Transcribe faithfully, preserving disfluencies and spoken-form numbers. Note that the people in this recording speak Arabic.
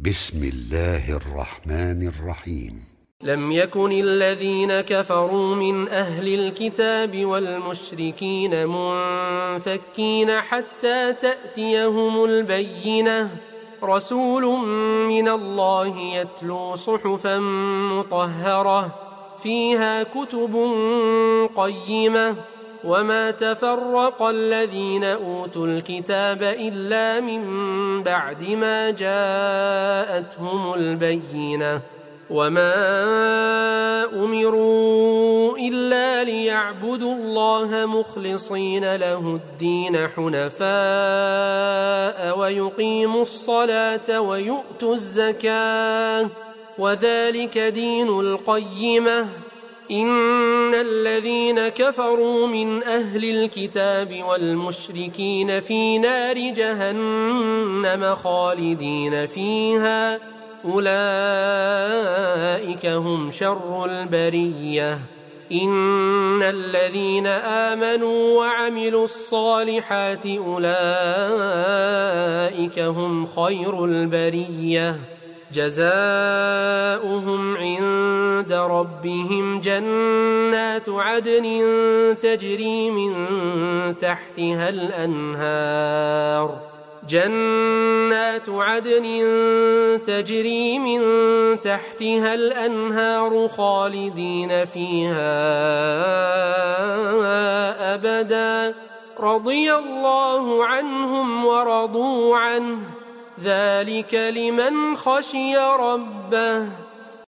بسم الله الرحمن الرحيم. لم يكن الذين كفروا من أهل الكتاب والمشركين منفكين حتى تأتيهم البينة، رسول من الله يتلو صحفا مطهرة فيها كتب قيمة، وما تفرق الذين أوتوا الكتاب إلا من بعد ما جاءتهم البينة، وما أمروا إلا ليعبدوا الله مخلصين له الدين حنفاء ويقيموا الصلاة ويؤتوا الزكاة، وذلك دين القيمة. إن الذين كفروا من أهل الكتاب والمشركين في نار جهنم خالدين فيها، أولئك هم شر البرية. إن الذين آمنوا وعملوا الصالحات أولئك هم خير البرية، جزاؤهم عند ربهم جنات عدن تجري من تحتها الأنهار جنات عدن تجري من تحتها الأنهار خالدين فيها أبدا، رضي الله عنهم ورضوا عنه، ذلك لمن خشي ربه.